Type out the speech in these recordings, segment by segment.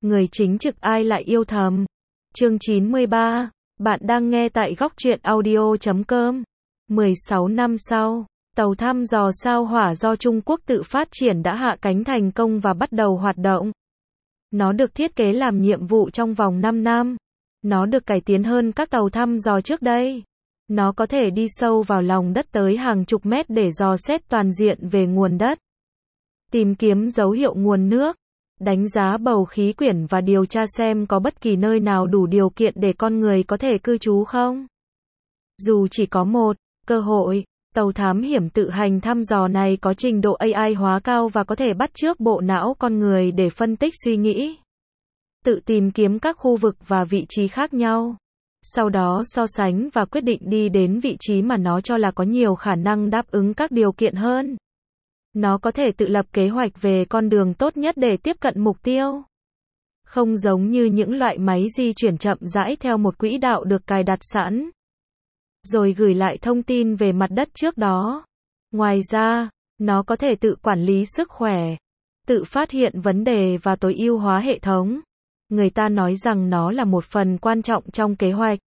người chính trực ai lại yêu thầm. Chương 93, bạn đang nghe tại góc truyện audio.com. 16 năm sau, tàu thăm dò sao Hỏa do Trung Quốc tự phát triển đã hạ cánh thành công và bắt đầu hoạt động. Nó được thiết kế làm nhiệm vụ trong vòng 5 năm. Nó được cải tiến hơn các tàu thăm dò trước đây. Nó có thể đi sâu vào lòng đất tới hàng chục mét để dò xét toàn diện về nguồn đất, tìm kiếm dấu hiệu nguồn nước, đánh giá bầu khí quyển và điều tra xem có bất kỳ nơi nào đủ điều kiện để con người có thể cư trú không. Dù chỉ có một cơ hội, tàu thám hiểm tự hành thăm dò này có trình độ AI hóa cao và có thể bắt chước bộ não con người để phân tích suy nghĩ, tự tìm kiếm các khu vực và vị trí khác nhau, sau đó so sánh và quyết định đi đến vị trí mà nó cho là có nhiều khả năng đáp ứng các điều kiện hơn. Nó có thể tự lập kế hoạch về con đường tốt nhất để tiếp cận mục tiêu. Không giống như những loại máy di chuyển chậm rãi theo một quỹ đạo được cài đặt sẵn, rồi gửi lại thông tin về mặt đất trước đó. Ngoài ra, nó có thể tự quản lý sức khỏe, tự phát hiện vấn đề và tối ưu hóa hệ thống. Người ta nói rằng nó là một phần quan trọng trong kế hoạch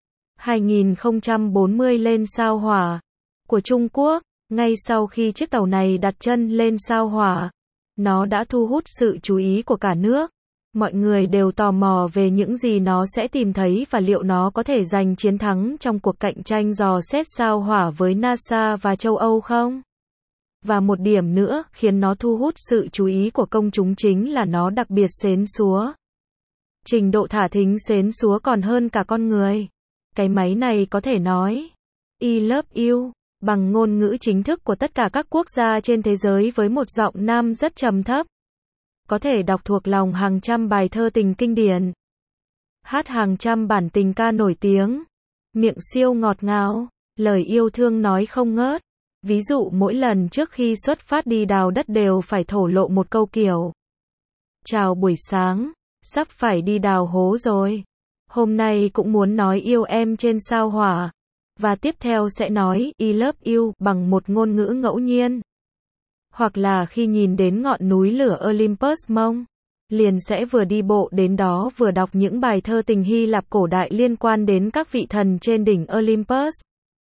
2040 lên sao Hỏa của Trung Quốc. Ngay sau khi chiếc tàu này đặt chân lên sao Hỏa, nó đã thu hút sự chú ý của cả nước. Mọi người đều tò mò về những gì nó sẽ tìm thấy và liệu nó có thể giành chiến thắng trong cuộc cạnh tranh dò xét sao Hỏa với NASA và châu Âu không? Và một điểm nữa khiến nó thu hút sự chú ý của công chúng chính là nó đặc biệt xến xúa. Trình độ thả thính xến xúa còn hơn cả con người. Cái máy này có thể nói I love you bằng ngôn ngữ chính thức của tất cả các quốc gia trên thế giới với một giọng nam rất trầm thấp. Có thể đọc thuộc lòng hàng trăm bài thơ tình kinh điển, hát hàng trăm bản tình ca nổi tiếng, miệng siêu ngọt ngào, lời yêu thương nói không ngớt. Ví dụ mỗi lần trước khi xuất phát đi đào đất đều phải thổ lộ một câu kiểu: chào buổi sáng, sắp phải đi đào hố rồi. Hôm nay cũng muốn nói yêu em trên sao Hỏa. Và tiếp theo sẽ nói I love you bằng một ngôn ngữ ngẫu nhiên. Hoặc là khi nhìn đến ngọn núi lửa Olympus Mông, liền sẽ vừa đi bộ đến đó vừa đọc những bài thơ tình Hy Lạp cổ đại liên quan đến các vị thần trên đỉnh Olympus.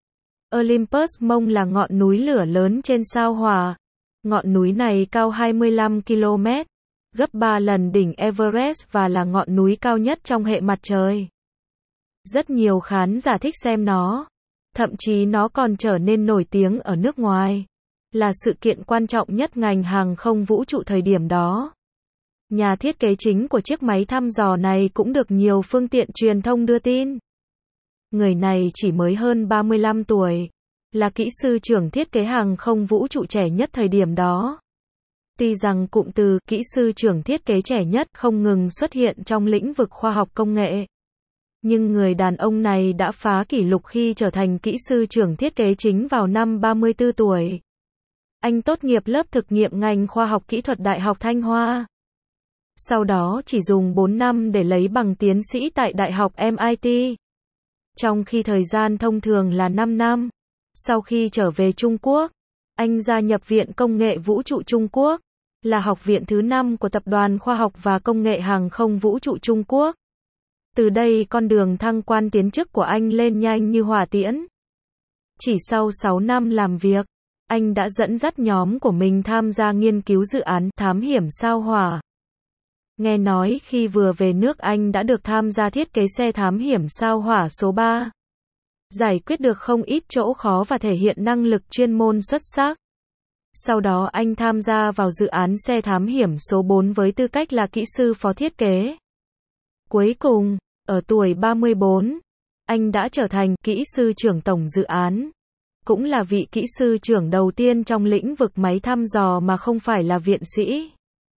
Olympus Mông là ngọn núi lửa lớn trên sao Hỏa. Ngọn núi này cao 25 km, gấp 3 lần đỉnh Everest và là ngọn núi cao nhất trong hệ mặt trời. Rất nhiều khán giả thích xem nó. Thậm chí nó còn trở nên nổi tiếng ở nước ngoài. Là sự kiện quan trọng nhất ngành hàng không vũ trụ thời điểm đó. Nhà thiết kế chính của chiếc máy thăm dò này cũng được nhiều phương tiện truyền thông đưa tin. Người này chỉ mới hơn 35 tuổi. Là kỹ sư trưởng thiết kế hàng không vũ trụ trẻ nhất thời điểm đó. Tuy rằng cụm từ kỹ sư trưởng thiết kế trẻ nhất không ngừng xuất hiện trong lĩnh vực khoa học công nghệ, nhưng người đàn ông này đã phá kỷ lục khi trở thành kỹ sư trưởng thiết kế chính vào năm 34 tuổi. Anh tốt nghiệp lớp thực nghiệm ngành khoa học kỹ thuật Đại học Thanh Hoa. Sau đó chỉ dùng 4 năm để lấy bằng tiến sĩ tại Đại học MIT. Trong khi thời gian thông thường là 5 năm. Sau khi trở về Trung Quốc, anh gia nhập Viện Công nghệ Vũ trụ Trung Quốc, là học viện thứ 5 của Tập đoàn Khoa học và Công nghệ Hàng không Vũ trụ Trung Quốc. Từ đây con đường thăng quan tiến chức của anh lên nhanh như hỏa tiễn. Chỉ sau 6 năm làm việc, anh đã dẫn dắt nhóm của mình tham gia nghiên cứu dự án thám hiểm sao Hỏa. Nghe nói khi vừa về nước anh đã được tham gia thiết kế xe thám hiểm sao Hỏa số 3. Giải quyết được không ít chỗ khó và thể hiện năng lực chuyên môn xuất sắc. Sau đó anh tham gia vào dự án xe thám hiểm số 4 với tư cách là kỹ sư phó thiết kế. Cuối cùng, ở tuổi 34, anh đã trở thành kỹ sư trưởng tổng dự án. Cũng là vị kỹ sư trưởng đầu tiên trong lĩnh vực máy thăm dò mà không phải là viện sĩ.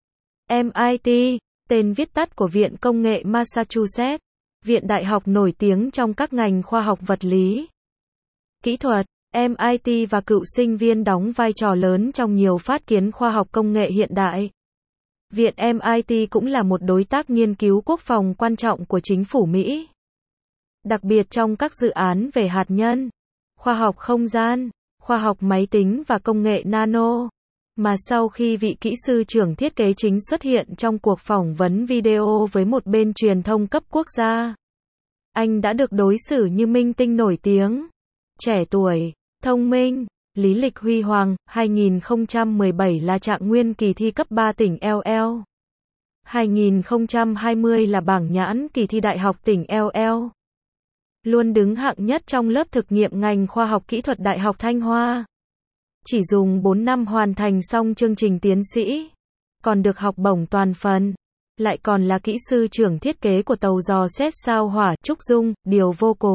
MIT, tên viết tắt của Viện Công nghệ Massachusetts, viện đại học nổi tiếng trong các ngành khoa học vật lý, kỹ thuật. MIT và cựu sinh viên đóng vai trò lớn trong nhiều phát kiến khoa học công nghệ hiện đại. Viện MIT cũng là một đối tác nghiên cứu quốc phòng quan trọng của chính phủ Mỹ. Đặc biệt trong các dự án về hạt nhân, khoa học không gian, khoa học máy tính và công nghệ nano. Mà sau khi vị kỹ sư trưởng thiết kế chính xuất hiện trong cuộc phỏng vấn video với một bên truyền thông cấp quốc gia, anh đã được đối xử như minh tinh nổi tiếng, trẻ tuổi, thông minh. Lý lịch huy hoàng, 2017 là trạng nguyên kỳ thi cấp 3 tỉnh LL. 2020 là bảng nhãn kỳ thi đại học tỉnh LL. Luôn đứng hạng nhất trong lớp thực nghiệm ngành khoa học kỹ thuật Đại học Thanh Hoa. Chỉ dùng 4 năm hoàn thành xong chương trình tiến sĩ. Còn được học bổng toàn phần. Lại còn là kỹ sư trưởng thiết kế của tàu dò xét sao hỏa Trúc Dung. Điều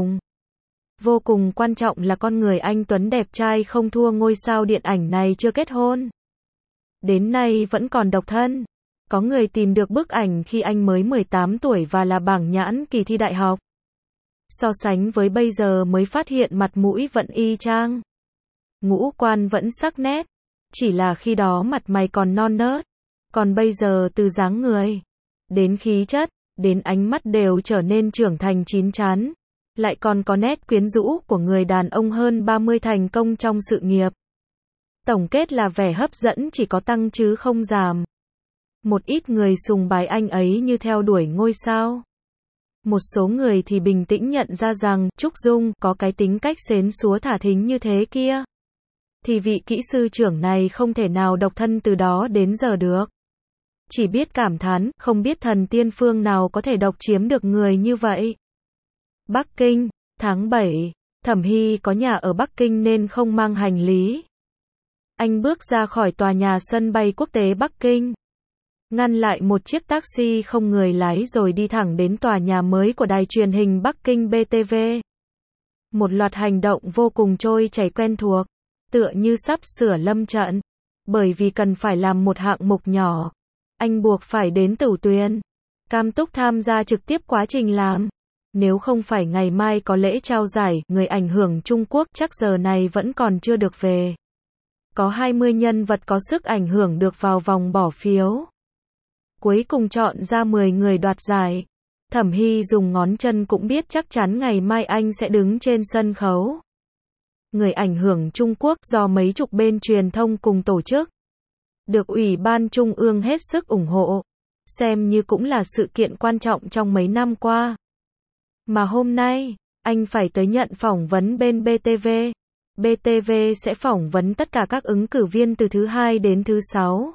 vô cùng quan trọng là con người anh tuấn đẹp trai không thua ngôi sao điện ảnh này chưa kết hôn. Đến nay vẫn còn độc thân. Có người tìm được bức ảnh khi anh mới 18 tuổi và là bảng nhãn kỳ thi đại học. So sánh với bây giờ mới phát hiện mặt mũi vẫn y chang. Ngũ quan vẫn sắc nét. Chỉ là khi đó mặt mày còn non nớt. Còn bây giờ từ dáng người, đến khí chất, đến ánh mắt đều trở nên trưởng thành chín chắn. Lại còn có nét quyến rũ của người đàn ông hơn 30 thành công trong sự nghiệp. Tổng kết là vẻ hấp dẫn chỉ có tăng chứ không giảm. Một ít người sùng bái anh ấy như theo đuổi ngôi sao. Một số người thì bình tĩnh nhận ra rằng Trúc Dung có cái tính cách xến xúa thả thính như thế kia. Thì vị kỹ sư trưởng này không thể nào độc thân từ đó đến giờ được. Chỉ biết cảm thán, không biết thần tiên phương nào có thể độc chiếm được người như vậy. Bắc Kinh, tháng 7, Thẩm Hy có nhà ở Bắc Kinh nên không mang hành lý. Anh bước ra khỏi tòa nhà sân bay quốc tế Bắc Kinh, ngăn lại một chiếc taxi không người lái rồi đi thẳng đến tòa nhà mới của đài truyền hình Bắc Kinh BTV. Một loạt hành động vô cùng trôi chảy quen thuộc, tựa như sắp sửa lâm trận. Bởi vì cần phải làm một hạng mục nhỏ, anh buộc phải đến Tử Tuyền, Cam Túc tham gia trực tiếp quá trình làm. Nếu không phải ngày mai có lễ trao giải, người ảnh hưởng Trung Quốc chắc giờ này vẫn còn chưa được về. Có 20 nhân vật có sức ảnh hưởng được vào vòng bỏ phiếu. Cuối cùng chọn ra 10 người đoạt giải. Thẩm Hy dùng ngón chân cũng biết chắc chắn ngày mai anh sẽ đứng trên sân khấu. Người ảnh hưởng Trung Quốc do mấy chục bên truyền thông cùng tổ chức. Được Ủy ban Trung ương hết sức ủng hộ. Xem như cũng là sự kiện quan trọng trong mấy năm qua. Mà hôm nay, anh phải tới nhận phỏng vấn bên BTV. BTV sẽ phỏng vấn tất cả các ứng cử viên từ thứ 2 đến thứ 6.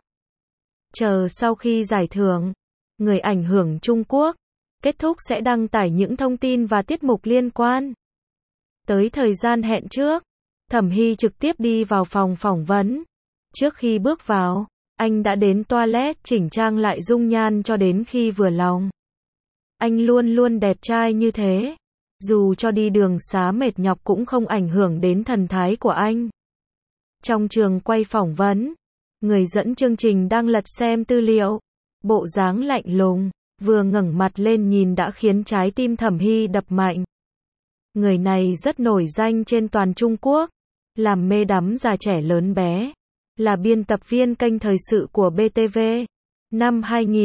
Chờ sau khi giải thưởng, người ảnh hưởng Trung Quốc kết thúc sẽ đăng tải những thông tin và tiết mục liên quan. Tới thời gian hẹn trước, Thẩm Hy trực tiếp đi vào phòng phỏng vấn. Trước khi bước vào, anh đã đến toilet chỉnh trang lại dung nhan cho đến khi vừa lòng. Anh luôn luôn đẹp trai như thế. Dù cho đi đường xá mệt nhọc cũng không ảnh hưởng đến thần thái của anh. Trong trường quay phỏng vấn, người dẫn chương trình đang lật xem tư liệu. Bộ dáng lạnh lùng, vừa ngẩng mặt lên nhìn đã khiến trái tim Thẩm Hy đập mạnh. Người này rất nổi danh trên toàn Trung Quốc. Làm mê đắm già trẻ lớn bé. Là biên tập viên kênh thời sự của BTV. Năm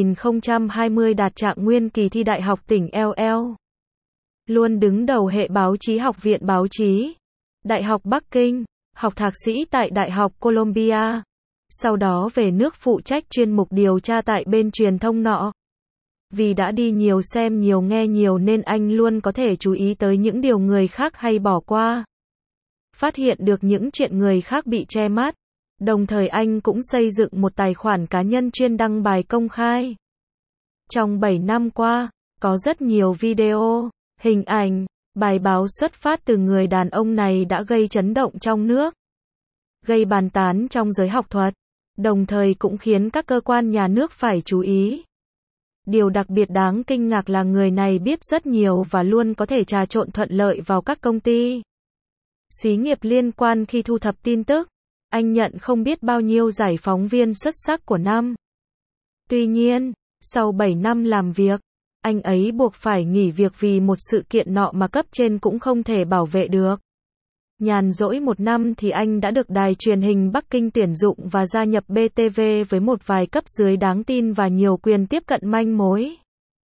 2020 đạt trạng nguyên kỳ thi Đại học tỉnh LL. Luôn đứng đầu hệ báo chí Học viện Báo chí, Đại học Bắc Kinh, học thạc sĩ tại Đại học Columbia. Sau đó về nước phụ trách chuyên mục điều tra tại bên truyền thông nọ. Vì đã đi nhiều xem nhiều nghe nhiều nên anh luôn có thể chú ý tới những điều người khác hay bỏ qua. Phát hiện được những chuyện người khác bị che mắt. Đồng thời anh cũng xây dựng một tài khoản cá nhân chuyên đăng bài công khai. Trong 7 năm qua, có rất nhiều video, hình ảnh, bài báo xuất phát từ người đàn ông này đã gây chấn động trong nước, gây bàn tán trong giới học thuật, đồng thời cũng khiến các cơ quan nhà nước phải chú ý. Điều đặc biệt đáng kinh ngạc là người này biết rất nhiều và luôn có thể trà trộn thuận lợi vào các công ty, xí nghiệp liên quan khi thu thập tin tức. Anh nhận không biết bao nhiêu giải phóng viên xuất sắc của năm. Tuy nhiên, sau 7 năm làm việc, anh ấy buộc phải nghỉ việc vì một sự kiện nọ mà cấp trên cũng không thể bảo vệ được. Nhàn rỗi 1 năm thì anh đã được đài truyền hình Bắc Kinh tuyển dụng và gia nhập BTV với một vài cấp dưới đáng tin và nhiều quyền tiếp cận manh mối.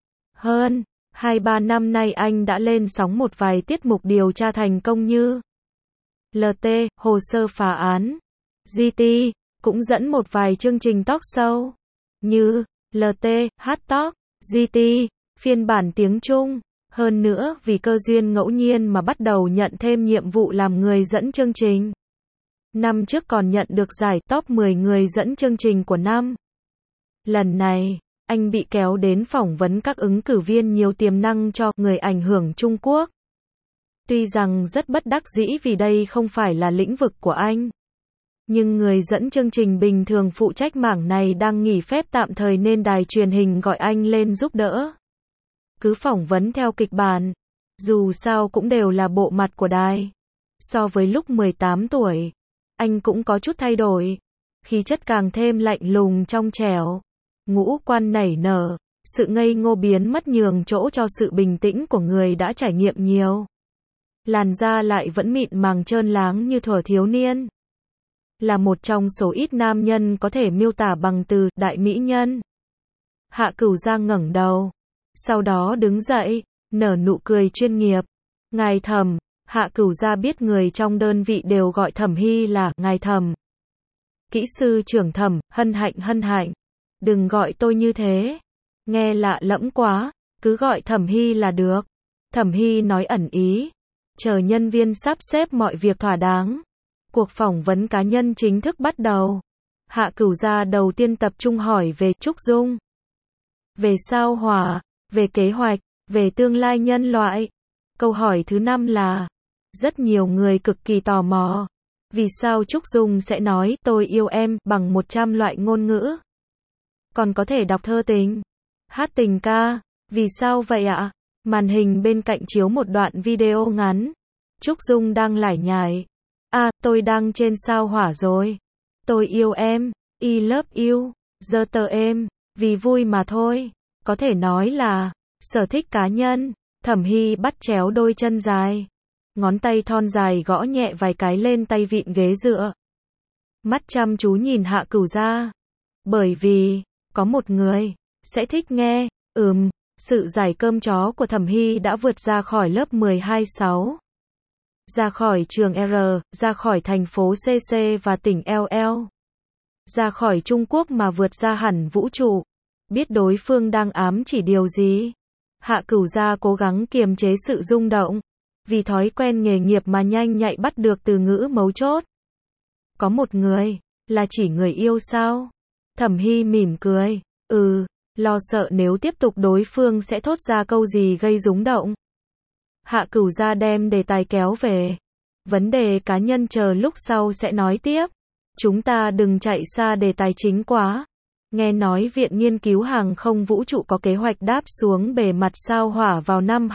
Hơn 2-3 năm nay anh đã lên sóng một vài tiết mục điều tra thành công như LT, Hồ sơ phá án, GT, cũng dẫn một vài chương trình talk show như LT, HTalk, GT, phiên bản tiếng Trung. Hơn nữa vì cơ duyên ngẫu nhiên mà bắt đầu nhận thêm nhiệm vụ làm người dẫn chương trình. Năm trước còn nhận được giải top 10 người dẫn chương trình của năm. Lần này, anh bị kéo đến phỏng vấn các ứng cử viên nhiều tiềm năng cho người ảnh hưởng Trung Quốc. Tuy rằng rất bất đắc dĩ vì đây không phải là lĩnh vực của anh. Nhưng người dẫn chương trình bình thường phụ trách mảng này đang nghỉ phép tạm thời nên đài truyền hình gọi anh lên giúp đỡ. Cứ phỏng vấn theo kịch bản. Dù sao cũng đều là bộ mặt của đài. So với lúc 18 tuổi, anh cũng có chút thay đổi. Khí chất càng thêm lạnh lùng trong trẻo. Ngũ quan nảy nở, sự ngây ngô biến mất nhường chỗ cho sự bình tĩnh của người đã trải nghiệm nhiều. Làn da lại vẫn mịn màng trơn láng như thuở thiếu niên. Là một trong số ít nam nhân có thể miêu tả bằng từ đại mỹ nhân. Hạ Cửu Giang ngẩng đầu, sau đó đứng dậy, nở nụ cười chuyên nghiệp. Ngài Thẩm, Hạ Cửu Giang biết người trong đơn vị đều gọi Thẩm Hy là ngài Thẩm. Kỹ sư trưởng Thẩm, hân hạnh. Đừng gọi tôi như thế. Nghe lạ lẫm quá, cứ gọi Thẩm Hy là được. Thẩm Hy nói ẩn ý. Chờ nhân viên sắp xếp mọi việc thỏa đáng. Cuộc phỏng vấn cá nhân chính thức bắt đầu. Hạ Cửu Giang đầu tiên tập trung hỏi về Trúc Dung. Về sao hỏa, về kế hoạch, về tương lai nhân loại. Câu hỏi thứ 5 là, rất nhiều người cực kỳ tò mò. Vì sao Trúc Dung sẽ nói tôi yêu em bằng 100 loại ngôn ngữ? Còn có thể đọc thơ tình, hát tình ca, vì sao vậy ạ? Màn hình bên cạnh chiếu một đoạn video ngắn. Trúc Dung đang lải nhải. Tôi đang trên sao hỏa rồi. Tôi yêu em, I love you, giờ tờ em, vì vui mà thôi. Có thể nói là, sở thích cá nhân. Thẩm Hy bắt chéo đôi chân dài. Ngón tay thon dài gõ nhẹ vài cái lên tay vịn ghế dựa. Mắt chăm chú nhìn Hạ Cửu Giang. Bởi vì, có một người, sẽ thích nghe, sự giải cơm chó của Thẩm Hy đã vượt ra khỏi lớp 12-6. Ra khỏi trường R, ra khỏi thành phố CC và tỉnh LL. Ra khỏi Trung Quốc mà vượt ra hẳn vũ trụ. Biết đối phương đang ám chỉ điều gì. Hạ Cửu Giang cố gắng kiềm chế sự rung động. Vì thói quen nghề nghiệp mà nhanh nhạy bắt được từ ngữ mấu chốt. Có một người, là chỉ người yêu sao? Thẩm Hy mỉm cười. Lo sợ nếu tiếp tục đối phương sẽ thốt ra câu gì gây rúng động. Hạ Cửu Giang đem đề tài kéo về. Vấn đề cá nhân chờ lúc sau sẽ nói tiếp. Chúng ta đừng chạy xa đề tài chính quá. Nghe nói Viện Nghiên cứu Hàng không Vũ trụ có kế hoạch đáp xuống bề mặt sao hỏa vào năm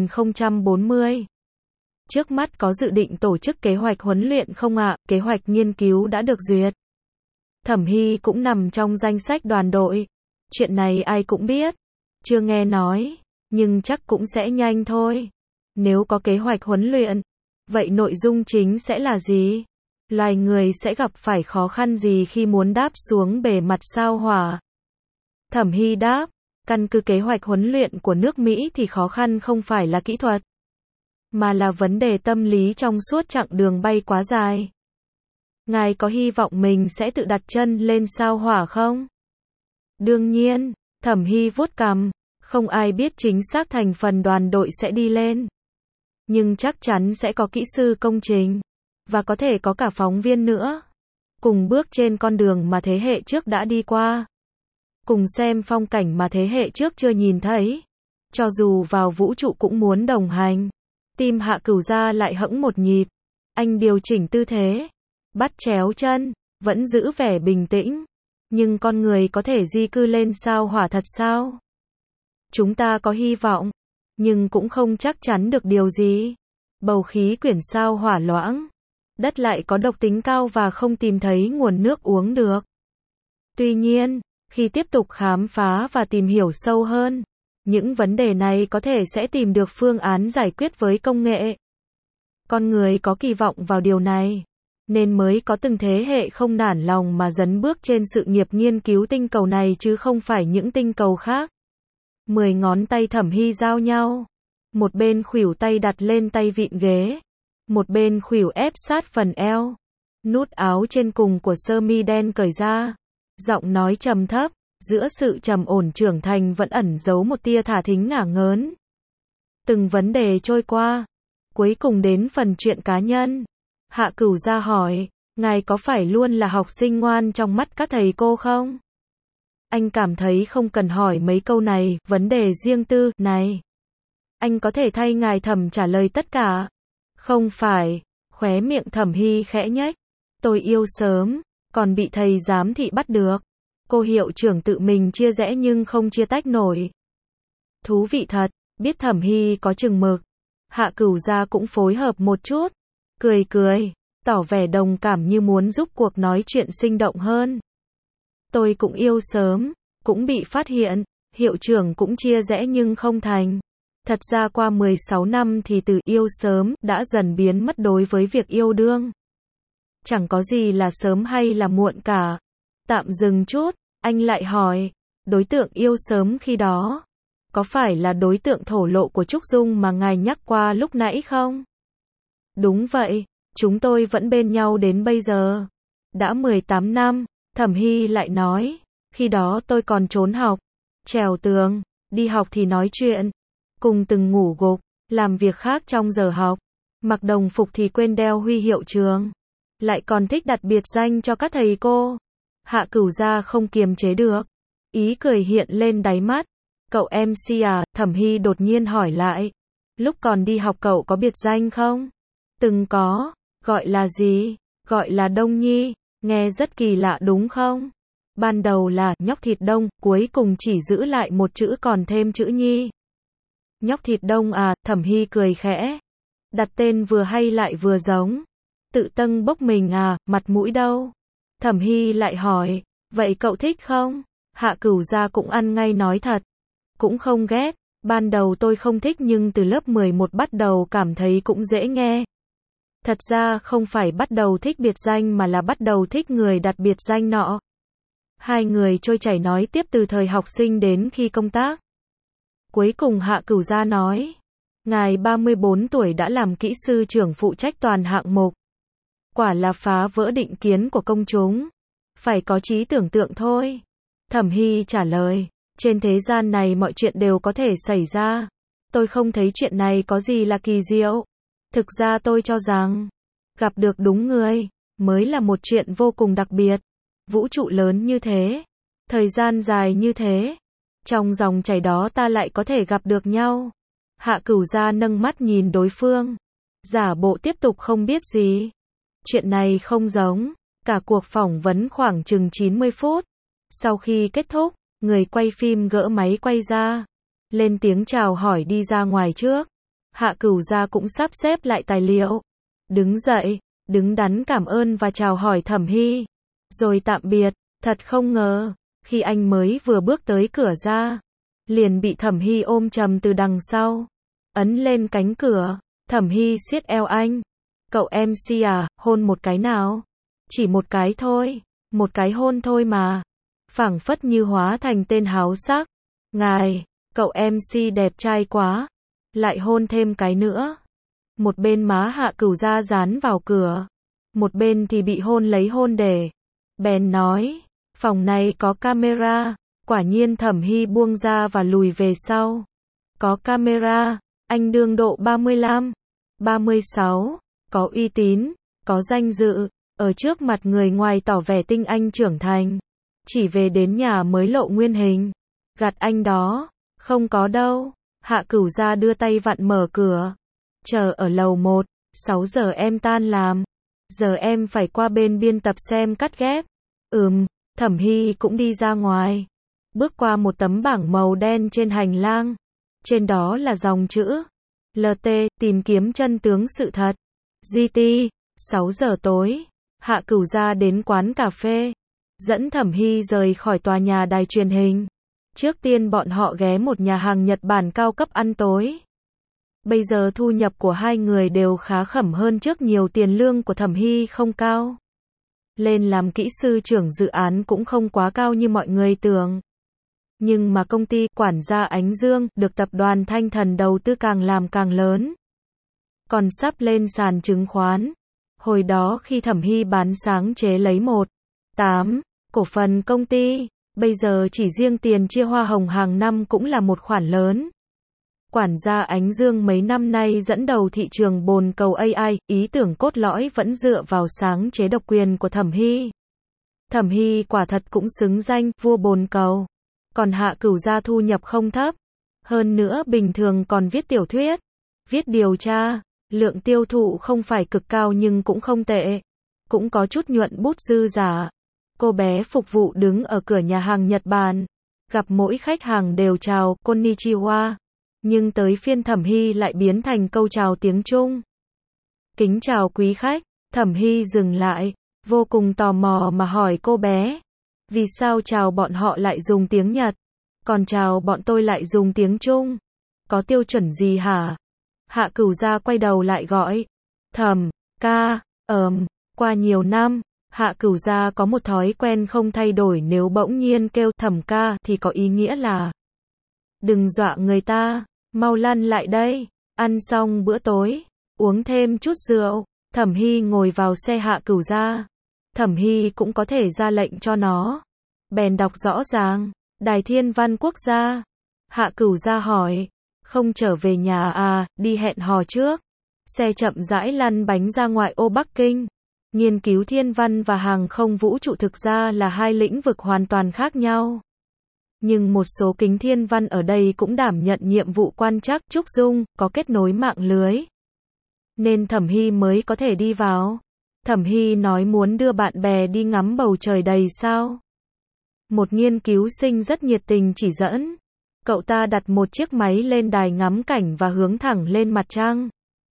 2040. Trước mắt có dự định tổ chức kế hoạch huấn luyện không ạ? Kế hoạch nghiên cứu đã được duyệt. Thẩm Hy cũng nằm trong danh sách đoàn đội. Chuyện này ai cũng biết. Chưa nghe nói, nhưng chắc cũng sẽ nhanh thôi. Nếu có kế hoạch huấn luyện, vậy nội dung chính sẽ là gì? Loài người sẽ gặp phải khó khăn gì khi muốn đáp xuống bề mặt sao hỏa? Thẩm Hy đáp, căn cứ kế hoạch huấn luyện của nước Mỹ thì khó khăn không phải là kỹ thuật, mà là vấn đề tâm lý trong suốt chặng đường bay quá dài. Ngài có hy vọng mình sẽ tự đặt chân lên sao hỏa không? Đương nhiên, Thẩm Hy vuốt cằm, không ai biết chính xác thành phần đoàn đội sẽ đi lên. Nhưng chắc chắn sẽ có kỹ sư công trình, và có thể có cả phóng viên nữa. Cùng bước trên con đường mà thế hệ trước đã đi qua. Cùng xem phong cảnh mà thế hệ trước chưa nhìn thấy. Cho dù vào vũ trụ cũng muốn đồng hành. Tim Hạ Cửu Giang lại hững một nhịp. Anh điều chỉnh tư thế. Bắt chéo chân, vẫn giữ vẻ bình tĩnh. Nhưng con người có thể di cư lên sao hỏa thật sao? Chúng ta có hy vọng, nhưng cũng không chắc chắn được điều gì. Bầu khí quyển sao hỏa loãng. Đất lại có độc tính cao và không tìm thấy nguồn nước uống được. Tuy nhiên, khi tiếp tục khám phá và tìm hiểu sâu hơn, những vấn đề này có thể sẽ tìm được phương án giải quyết với công nghệ. Con người có kỳ vọng vào điều này, nên mới có từng thế hệ không nản lòng mà dấn bước trên sự nghiệp nghiên cứu tinh cầu này chứ không phải những tinh cầu khác. 10 ngón tay Thẩm Hy giao nhau. Một bên khuỷu tay đặt lên tay vịn ghế. Một bên khuỷu ép sát phần eo. Nút áo trên cùng của sơ mi đen cởi ra. Giọng nói trầm thấp, giữa sự trầm ổn trưởng thành vẫn ẩn giấu một tia thả thính ngả ngớn. Từng vấn đề trôi qua. Cuối cùng đến phần chuyện cá nhân. Hạ Cửu Gia hỏi, ngài có phải luôn là học sinh ngoan trong mắt các thầy cô không? Anh cảm thấy không cần hỏi mấy câu này, vấn đề riêng tư, này. Anh có thể thay ngài Thẩm trả lời tất cả. Không phải, khóe miệng Thẩm Hy khẽ nhếch. Tôi yêu sớm, còn bị thầy giám thị bắt được. Cô hiệu trưởng tự mình chia rẽ nhưng không chia tách nổi. Thú vị thật, biết Thẩm Hy có chừng mực. Hạ Cửu Gia cũng phối hợp một chút. Cười cười, tỏ vẻ đồng cảm như muốn giúp cuộc nói chuyện sinh động hơn. Tôi cũng yêu sớm, cũng bị phát hiện, hiệu trưởng cũng chia rẽ nhưng không thành. Thật ra qua 16 năm thì từ yêu sớm đã dần biến mất đối với việc yêu đương. Chẳng có gì là sớm hay là muộn cả. Tạm dừng chút, anh lại hỏi, đối tượng yêu sớm khi đó, có phải là đối tượng thổ lộ của Trúc Dung mà ngài nhắc qua lúc nãy không? Đúng vậy, chúng tôi vẫn bên nhau đến bây giờ. Đã 18 năm, Thẩm Hy lại nói, khi đó tôi còn trốn học, trèo tường, đi học thì nói chuyện, cùng từng ngủ gục, làm việc khác trong giờ học, mặc đồng phục thì quên đeo huy hiệu trường, lại còn thích đặt biệt danh cho các thầy cô. Hạ Cửu Gia không kiềm chế được, ý cười hiện lên đáy mắt. Cậu MC à, Thẩm Hy đột nhiên hỏi lại. Lúc còn đi học cậu có biệt danh không? Từng có, gọi là gì? Gọi là Đông Nhi, nghe rất kỳ lạ đúng không? Ban đầu là nhóc thịt đông, cuối cùng chỉ giữ lại một chữ còn thêm chữ Nhi. Nhóc thịt đông à, Thẩm Hy cười khẽ. Đặt tên vừa hay lại vừa giống. Tự tâng bốc mình à, mặt mũi đâu? Thẩm Hy lại hỏi, vậy cậu thích không? Hạ Cửu Gia cũng ăn ngay nói thật. Cũng không ghét, ban đầu tôi không thích nhưng từ lớp 11 bắt đầu cảm thấy cũng dễ nghe. Thật ra không phải bắt đầu thích biệt danh mà là bắt đầu thích người đặt biệt danh nọ. Hai người trôi chảy nói tiếp từ thời học sinh đến khi công tác. Cuối cùng Hạ Cửu Gia nói, ngài 34 tuổi đã làm kỹ sư trưởng phụ trách toàn hạng mục. Quả là phá vỡ định kiến của công chúng. Phải có trí tưởng tượng thôi. Thẩm Hy trả lời, trên thế gian này mọi chuyện đều có thể xảy ra. Tôi không thấy chuyện này có gì là kỳ diệu. Thực ra tôi cho rằng, gặp được đúng người, mới là một chuyện vô cùng đặc biệt. Vũ trụ lớn như thế, thời gian dài như thế, trong dòng chảy đó ta lại có thể gặp được nhau. Hạ Cửu Gia nâng mắt nhìn đối phương, giả bộ tiếp tục không biết gì. Chuyện này không giống. Cả cuộc phỏng vấn khoảng chừng 90 phút. Sau khi kết thúc, người quay phim gỡ máy quay ra, lên tiếng chào hỏi đi ra ngoài trước. Hạ Cửu Gia cũng sắp xếp lại tài liệu, đứng dậy, đứng đắn cảm ơn và chào hỏi Thẩm Hy, rồi tạm biệt. Thật không ngờ, khi anh mới vừa bước tới cửa ra, liền bị Thẩm Hy ôm chầm từ đằng sau, ấn lên cánh cửa. Thẩm Hy siết eo anh, cậu MC à, hôn một cái nào? Chỉ một cái thôi, một cái hôn thôi mà. Phảng phất như hóa thành tên háo sắc. Ngài, cậu MC đẹp trai quá. Lại hôn thêm cái nữa. Một bên má Hạ Cửu Gia dán vào cửa, một bên thì bị hôn lấy hôn để. Bèn nói, phòng này có camera. Quả nhiên Thẩm Hy buông ra và lùi về sau. Có camera, anh đương độ 35, 36, có uy tín, có danh dự. Ở trước mặt người ngoài tỏ vẻ tinh anh trưởng thành. Chỉ về đến nhà mới lộ nguyên hình. Gạt anh đó. Không có đâu. Hạ Cửu Gia đưa tay vặn mở cửa. Chờ ở lầu 1. 6 giờ em tan làm. Giờ em phải qua bên biên tập xem cắt ghép. Thẩm Hy cũng đi ra ngoài. Bước qua một tấm bảng màu đen trên hành lang. Trên đó là dòng chữ LT, tìm kiếm chân tướng sự thật. GT, 6 giờ tối. Hạ Cửu Gia đến quán cà phê, dẫn Thẩm Hy rời khỏi tòa nhà đài truyền hình. Trước tiên bọn họ ghé một nhà hàng Nhật Bản cao cấp ăn tối. Bây giờ thu nhập của hai người đều khá khẩm hơn trước nhiều, tiền lương của Thẩm Hy không cao. Lên làm kỹ sư trưởng dự án cũng không quá cao như mọi người tưởng. Nhưng mà công ty quản gia Ánh Dương được tập đoàn Thanh Thần đầu tư càng làm càng lớn. Còn sắp lên sàn chứng khoán. Hồi đó khi Thẩm Hy bán sáng chế lấy 1/8 cổ phần công ty, bây giờ chỉ riêng tiền chia hoa hồng hàng năm cũng là một khoản lớn. Quản gia Ánh Dương mấy năm nay dẫn đầu thị trường bồn cầu AI, ý tưởng cốt lõi vẫn dựa vào sáng chế độc quyền của Thẩm Hy. Thẩm Hy quả thật cũng xứng danh vua bồn cầu. Còn Hạ Cửu gia thu nhập không thấp. Hơn nữa bình thường còn viết tiểu thuyết, viết điều tra, lượng tiêu thụ không phải cực cao nhưng cũng không tệ. Cũng có chút nhuận bút dư giả. Cô bé phục vụ đứng ở cửa nhà hàng Nhật Bản. Gặp mỗi khách hàng đều chào, konnichiwa. Nhưng tới phiên Thẩm Hy lại biến thành câu chào tiếng Trung. Kính chào quý khách, Thẩm Hy dừng lại, vô cùng tò mò mà hỏi cô bé. Vì sao chào bọn họ lại dùng tiếng Nhật, còn chào bọn tôi lại dùng tiếng Trung? Có tiêu chuẩn gì hả? Hạ Cửu gia quay đầu lại gọi. Thẩm ca, qua nhiều năm, Hạ Cửu gia có một thói quen không thay đổi, nếu bỗng nhiên kêu Thẩm ca thì có ý nghĩa là đừng dọa người ta, mau lăn lại đây. Ăn xong bữa tối, uống thêm chút rượu, Thẩm Hy ngồi vào xe Hạ Cửu gia. Thẩm Hy cũng có thể ra lệnh cho nó. Bèn đọc rõ ràng, Đài Thiên Văn Quốc gia. Hạ Cửu gia hỏi, không trở về nhà à, đi hẹn hò trước. Xe chậm rãi lăn bánh ra ngoại ô Bắc Kinh. Nghiên cứu thiên văn và hàng không vũ trụ thực ra là hai lĩnh vực hoàn toàn khác nhau. Nhưng một số kính thiên văn ở đây cũng đảm nhận nhiệm vụ quan trắc trúc dung, có kết nối mạng lưới. Nên Thẩm Hy mới có thể đi vào. Thẩm Hy nói muốn đưa bạn bè đi ngắm bầu trời đầy sao. Một nghiên cứu sinh rất nhiệt tình chỉ dẫn. Cậu ta đặt một chiếc máy lên đài ngắm cảnh và hướng thẳng lên mặt trăng.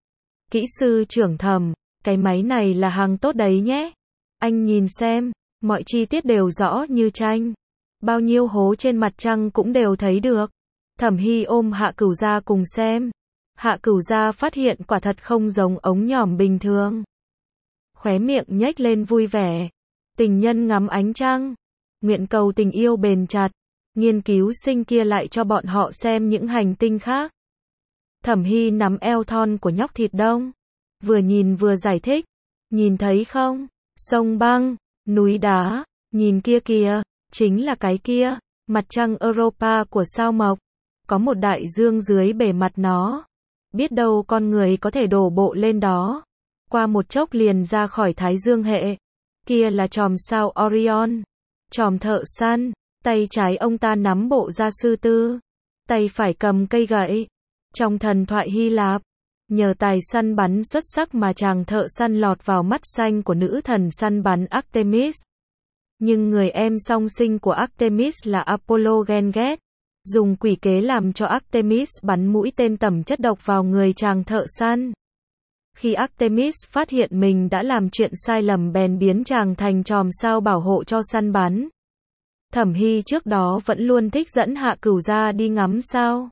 Kỹ sư trưởng Thẩm, cái máy này là hàng tốt đấy nhé. Anh nhìn xem, mọi chi tiết đều rõ như tranh. Bao nhiêu hố trên mặt trăng cũng đều thấy được. Thẩm Hy ôm Hạ Cửu gia cùng xem. Hạ Cửu gia phát hiện quả thật không giống ống nhòm bình thường. Khóe miệng nhếch lên vui vẻ. Tình nhân ngắm ánh trăng. Nguyện cầu tình yêu bền chặt. Nghiên cứu sinh kia lại cho bọn họ xem những hành tinh khác. Thẩm Hy nắm eo thon của nhóc thịt đông. Vừa nhìn vừa giải thích. Nhìn thấy không? Sông băng, núi đá, nhìn kia kìa, chính là cái kia, mặt trăng Europa của sao Mộc. Có một đại dương dưới bề mặt nó. Biết đâu con người có thể đổ bộ lên đó. Qua một chốc liền ra khỏi Thái Dương hệ. Kia là chòm sao Orion. Chòm thợ săn. Tay trái ông ta nắm bộ da sư tử, tay phải cầm cây gậy. Trong thần thoại Hy Lạp, nhờ tài săn bắn xuất sắc mà chàng thợ săn lọt vào mắt xanh của nữ thần săn bắn Artemis. Nhưng người em song sinh của Artemis là Apollo ghen ghét, dùng quỷ kế làm cho Artemis bắn mũi tên tẩm chất độc vào người chàng thợ săn. Khi Artemis phát hiện mình đã làm chuyện sai lầm bèn biến chàng thành chòm sao bảo hộ cho săn bắn. Thẩm Hy trước đó vẫn luôn thích dẫn Hạ Cửu gia đi ngắm sao.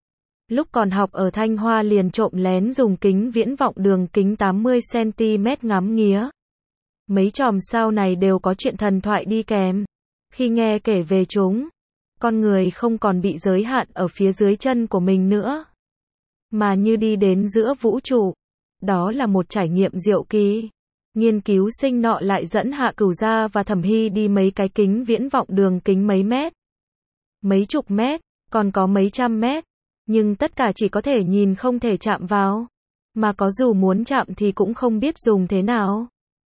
Lúc còn học ở Thanh Hoa liền trộm lén dùng kính viễn vọng đường kính 80cm ngắm nghía. Mấy chòm sao này đều có chuyện thần thoại đi kèm. Khi nghe kể về chúng, con người không còn bị giới hạn ở phía dưới chân của mình nữa, mà như đi đến giữa vũ trụ. Đó là một trải nghiệm diệu kỳ. Nghiên cứu sinh nọ lại dẫn Hạ Cửu gia và Thẩm Hy đi mấy cái kính viễn vọng đường kính mấy mét, mấy chục mét, còn có mấy trăm mét. Nhưng tất cả chỉ có thể nhìn không thể chạm vào. Mà có dù muốn chạm thì cũng không biết dùng thế nào.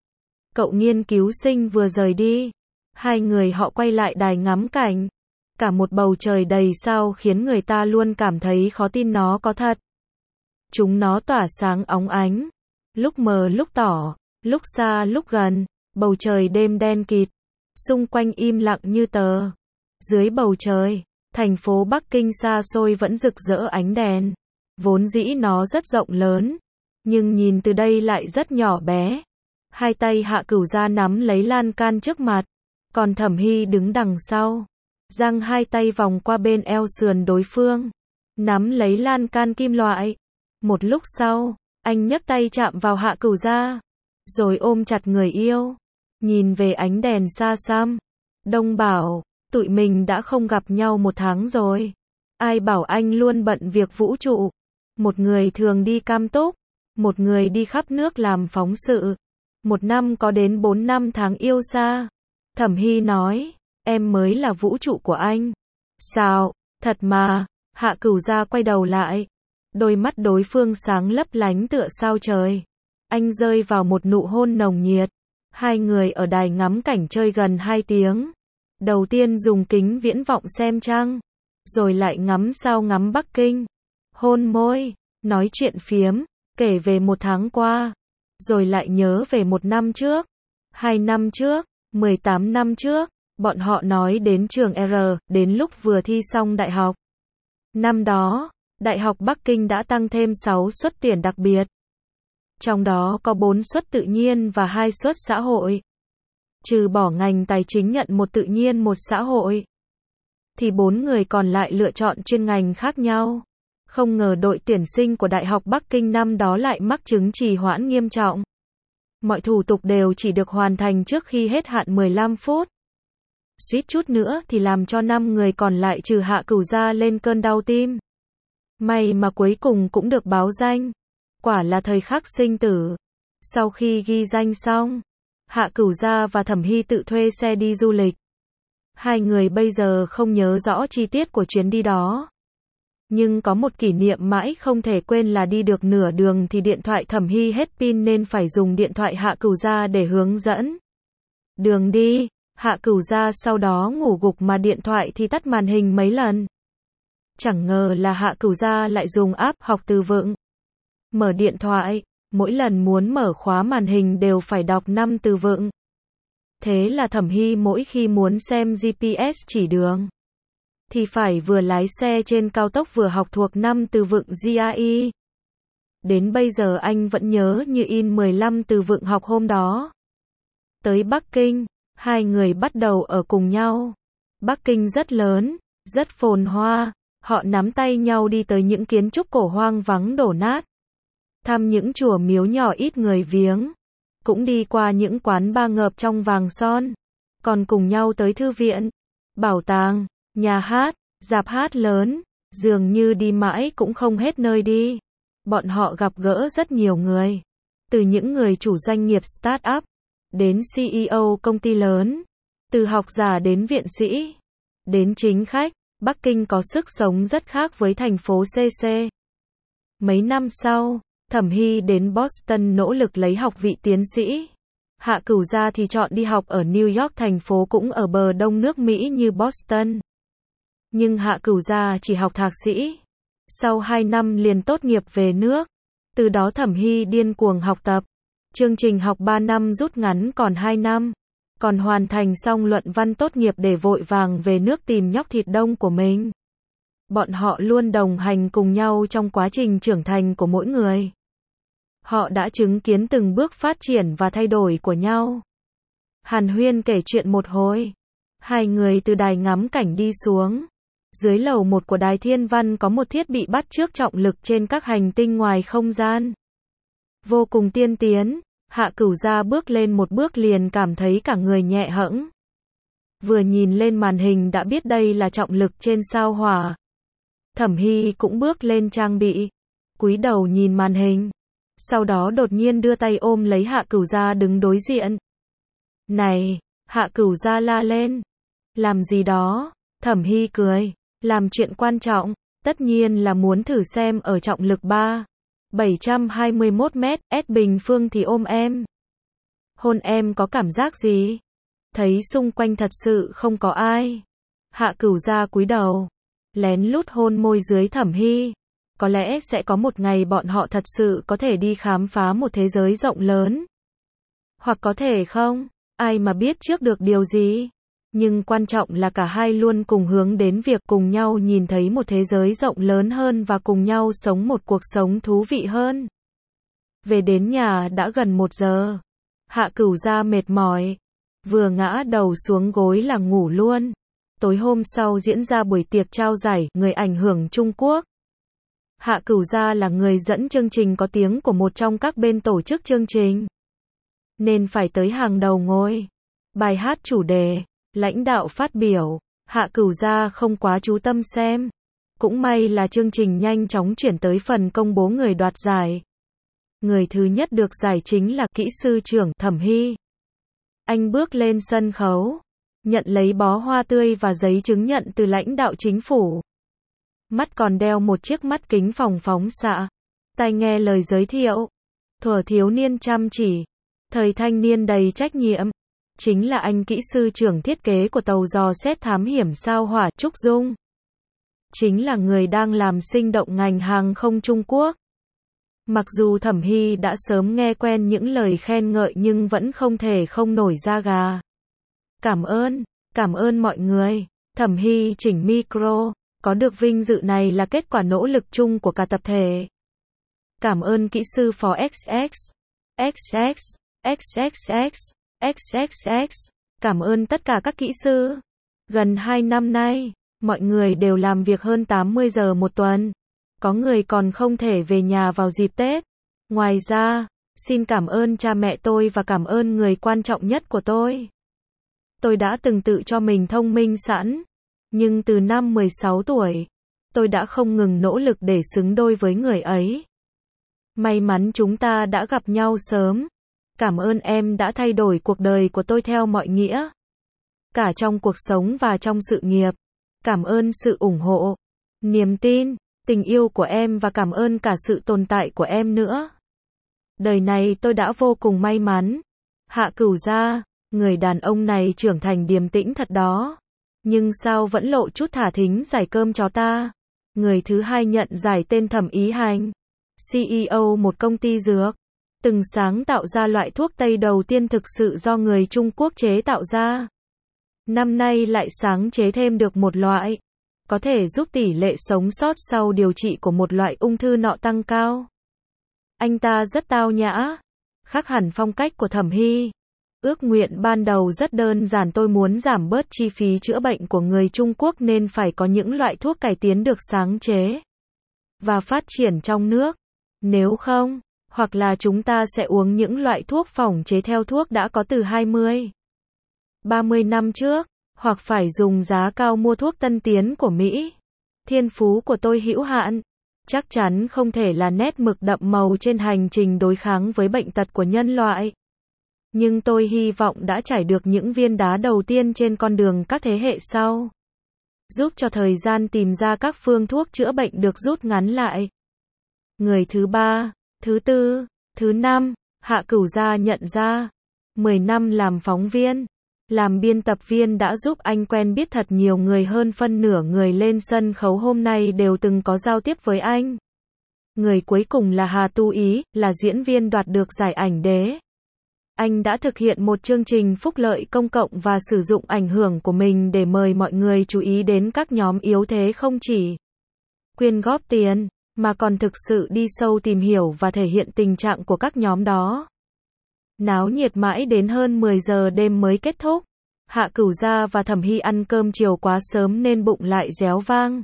Cậu nghiên cứu sinh vừa rời đi. Hai người họ quay lại đài ngắm cảnh. Cả một bầu trời đầy sao khiến người ta luôn cảm thấy khó tin nó có thật. Chúng nó tỏa sáng óng ánh. Lúc mờ lúc tỏ. Lúc xa lúc gần, bầu trời đêm đen kịt, xung quanh im lặng như tờ. Dưới bầu trời, thành phố Bắc Kinh xa xôi vẫn rực rỡ ánh đèn. Vốn dĩ nó rất rộng lớn, nhưng nhìn từ đây lại rất nhỏ bé. Hai tay Hạ Cửu gia nắm lấy lan can trước mặt, còn Thẩm Hy đứng đằng sau, giang hai tay vòng qua bên eo sườn đối phương, nắm lấy lan can kim loại. Một lúc sau, anh nhấc tay chạm vào Hạ Cửu gia, rồi ôm chặt người yêu, nhìn về ánh đèn xa xăm. Đông bảo, tụi mình đã không gặp nhau 1 tháng rồi. Ai bảo anh luôn bận việc vũ trụ. Một người thường đi cam túc, một người đi khắp nước làm phóng sự. 1 năm có đến 4 năm tháng yêu xa. Thẩm Hy nói, em mới là vũ trụ của anh. Sao, thật mà, Hạ Cửu Gia quay đầu lại. Đôi mắt đối phương sáng lấp lánh tựa sao trời. Anh rơi vào một nụ hôn nồng nhiệt. Hai người ở đài ngắm cảnh chơi gần 2 tiếng. Đầu tiên dùng kính viễn vọng xem trăng. Rồi lại ngắm sao ngắm Bắc Kinh. Hôn môi, nói chuyện phiếm, kể về 1 tháng qua. Rồi lại nhớ về 1 năm trước, 2 năm trước, 18 năm trước. Bọn họ nói đến trường R, đến lúc vừa thi xong đại học. Năm đó, Đại học Bắc Kinh đã tăng thêm 6 suất tuyển đặc biệt. Trong đó có 4 suất tự nhiên và 2 suất xã hội. Trừ bỏ ngành tài chính nhận 1 tự nhiên 1 xã hội. Thì 4 người còn lại lựa chọn chuyên ngành khác nhau. Không ngờ đội tuyển sinh của Đại học Bắc Kinh năm đó lại mắc chứng trì hoãn nghiêm trọng. Mọi thủ tục đều chỉ được hoàn thành trước khi hết hạn 15 phút. Suýt chút nữa thì làm cho 5 người còn lại trừ Hạ Cửu Gia lên cơn đau tim. May mà cuối cùng cũng được báo danh. Quả là thời khắc sinh tử. Sau khi ghi danh xong, Hạ Cửu Gia và Thẩm Hy tự thuê xe đi du lịch. Hai người bây giờ không nhớ rõ chi tiết của chuyến đi đó. Nhưng có một kỷ niệm mãi không thể quên là đi được nửa đường thì điện thoại Thẩm Hy hết pin nên phải dùng điện thoại Hạ Cửu Gia để hướng dẫn. Đường đi, Hạ Cửu Gia sau đó ngủ gục mà điện thoại thì tắt màn hình mấy lần. Chẳng ngờ là Hạ Cửu Gia lại dùng app học từ vựng. Mở điện thoại, mỗi lần muốn mở khóa màn hình đều phải đọc 5 từ vựng. Thế là Thẩm Hy mỗi khi muốn xem GPS chỉ đường, thì phải vừa lái xe trên cao tốc vừa học thuộc 5 từ vựng GRE. Đến bây giờ anh vẫn nhớ như in 15 từ vựng học hôm đó. Tới Bắc Kinh, hai người bắt đầu ở cùng nhau. Bắc Kinh rất lớn, rất phồn hoa. Họ nắm tay nhau đi tới những kiến trúc cổ hoang vắng đổ nát. Thăm những chùa miếu nhỏ ít người viếng. Cũng đi qua những quán bar ngợp trong vàng son. Còn cùng nhau tới thư viện, bảo tàng, nhà hát, rạp hát lớn. Dường như đi mãi cũng không hết nơi đi. Bọn họ gặp gỡ rất nhiều người. Từ những người chủ doanh nghiệp start-up, đến CEO công ty lớn. Từ học giả đến viện sĩ, đến chính khách. Bắc Kinh có sức sống rất khác với thành phố CC. Mấy năm sau, Thẩm Hy đến Boston nỗ lực lấy học vị tiến sĩ. Hạ Cửu Gia thì chọn đi học ở New York, thành phố cũng ở bờ đông nước Mỹ như Boston. Nhưng Hạ Cửu Gia chỉ học thạc sĩ. Sau 2 năm liền tốt nghiệp về nước. Từ đó Thẩm Hy điên cuồng học tập. Chương trình học 3 năm rút ngắn còn 2 năm. Còn hoàn thành xong luận văn tốt nghiệp để vội vàng về nước tìm nhóc thịt đông của mình. Bọn họ luôn đồng hành cùng nhau trong quá trình trưởng thành của mỗi người. Họ đã chứng kiến từng bước phát triển và thay đổi của nhau. Hàn huyên kể chuyện một hồi. Hai người từ đài ngắm cảnh đi xuống. Dưới lầu 1 của đài thiên văn có một thiết bị bắt chước trọng lực trên các hành tinh ngoài không gian. Vô cùng tiên tiến. Hạ Cửu Gia bước lên một bước liền cảm thấy cả người nhẹ hẫng. Vừa nhìn lên màn hình đã biết đây là trọng lực trên sao Hỏa. Thẩm Hy cũng bước lên trang bị, cúi đầu nhìn màn hình. Sau đó đột nhiên đưa tay ôm lấy Hạ Cửu Gia đứng đối diện. Này, Hạ Cửu Gia la lên. Làm gì đó? Thẩm Hy cười. Làm chuyện quan trọng, tất nhiên là muốn thử xem ở trọng lực 721 mét, S bình phương thì ôm em. Hôn em có cảm giác gì? Thấy xung quanh thật sự không có ai. Hạ Cửu Gia cúi đầu, lén lút hôn môi dưới Thẩm Hy. Có lẽ sẽ có một ngày bọn họ thật sự có thể đi khám phá một thế giới rộng lớn. Hoặc có thể không, ai mà biết trước được điều gì. Nhưng quan trọng là cả hai luôn cùng hướng đến việc cùng nhau nhìn thấy một thế giới rộng lớn hơn và cùng nhau sống một cuộc sống thú vị hơn. Về đến nhà đã gần 1 giờ. Hạ Cửu Gia mệt mỏi. Vừa ngã đầu xuống gối là ngủ luôn. Tối hôm sau diễn ra buổi tiệc trao giải người ảnh hưởng Trung Quốc. Hạ Cửu Gia là người dẫn chương trình có tiếng của một trong các bên tổ chức chương trình. Nên phải tới hàng đầu ngồi. Bài hát chủ đề, lãnh đạo phát biểu, Hạ Cửu Gia không quá chú tâm xem. Cũng may là chương trình nhanh chóng chuyển tới phần công bố người đoạt giải. Người thứ nhất được giải chính là kỹ sư trưởng Thẩm Hy. Anh bước lên sân khấu, nhận lấy bó hoa tươi và giấy chứng nhận từ lãnh đạo chính phủ. Mắt còn đeo một chiếc mắt kính phòng phóng xạ. Tai nghe lời giới thiệu. Thuở thiếu niên chăm chỉ, thời thanh niên đầy trách nhiệm. Chính là anh kỹ sư trưởng thiết kế của tàu dò xét thám hiểm sao Hỏa Trúc Dung. Chính là người đang làm sinh động ngành hàng không Trung Quốc. Mặc dù Thẩm Hy đã sớm nghe quen những lời khen ngợi nhưng vẫn không thể không nổi da gà. Cảm ơn mọi người. Thẩm Hy chỉnh micro. Có được vinh dự này là kết quả nỗ lực chung của cả tập thể. Cảm ơn kỹ sư phó XX, XX, XXX, XXX. Cảm ơn tất cả các kỹ sư. Gần 2 năm nay, mọi người đều làm việc hơn 80 giờ một tuần. Có người còn không thể về nhà vào dịp Tết. Ngoài ra, xin cảm ơn cha mẹ tôi và cảm ơn người quan trọng nhất của tôi. Tôi đã từng tự cho mình thông minh sẵn. Nhưng từ năm 16 tuổi, tôi đã không ngừng nỗ lực để xứng đôi với người ấy. May mắn chúng ta đã gặp nhau sớm. Cảm ơn em đã thay đổi cuộc đời của tôi theo mọi nghĩa. Cả trong cuộc sống và trong sự nghiệp. Cảm ơn sự ủng hộ, niềm tin, tình yêu của em và cảm ơn cả sự tồn tại của em nữa. Đời này tôi đã vô cùng may mắn. Hạ Cửu Gia, người đàn ông này trưởng thành điềm tĩnh thật đó. Nhưng sao vẫn lộ chút thả thính giải cơm chó ta. Người thứ hai nhận giải tên Thẩm Ý Hành, CEO một công ty dược, từng sáng tạo ra loại thuốc Tây đầu tiên thực sự do người Trung Quốc chế tạo ra. Năm nay lại sáng chế thêm được một loại, có thể giúp tỷ lệ sống sót sau điều trị của một loại ung thư nọ tăng cao. Anh ta rất tao nhã, khác hẳn phong cách của Thẩm Hy. Ước nguyện ban đầu rất đơn giản, tôi muốn giảm bớt chi phí chữa bệnh của người Trung Quốc nên phải có những loại thuốc cải tiến được sáng chế và phát triển trong nước. Nếu không, hoặc là chúng ta sẽ uống những loại thuốc phỏng chế theo thuốc đã có từ 20, 30 năm trước, hoặc phải dùng giá cao mua thuốc tân tiến của Mỹ. Thiên phú của tôi hữu hạn, chắc chắn không thể là nét mực đậm màu trên hành trình đối kháng với bệnh tật của nhân loại. Nhưng tôi hy vọng đã trải được những viên đá đầu tiên trên con đường các thế hệ sau, giúp cho thời gian tìm ra các phương thuốc chữa bệnh được rút ngắn lại. Người thứ ba, thứ tư, thứ năm, Hạ Cửu Gia nhận ra, 10 năm làm phóng viên, làm biên tập viên đã giúp anh quen biết thật nhiều người, hơn phân nửa người lên sân khấu hôm nay đều từng có giao tiếp với anh. Người cuối cùng là Hà Tu Ý, là diễn viên đoạt được giải ảnh đế. Anh đã thực hiện một chương trình phúc lợi công cộng và sử dụng ảnh hưởng của mình để mời mọi người chú ý đến các nhóm yếu thế, không chỉ quyên góp tiền, mà còn thực sự đi sâu tìm hiểu và thể hiện tình trạng của các nhóm đó. Náo nhiệt mãi đến hơn 10 giờ đêm mới kết thúc. Hạ Cửu Gia và Thẩm Hy ăn cơm chiều quá sớm nên bụng lại réo vang.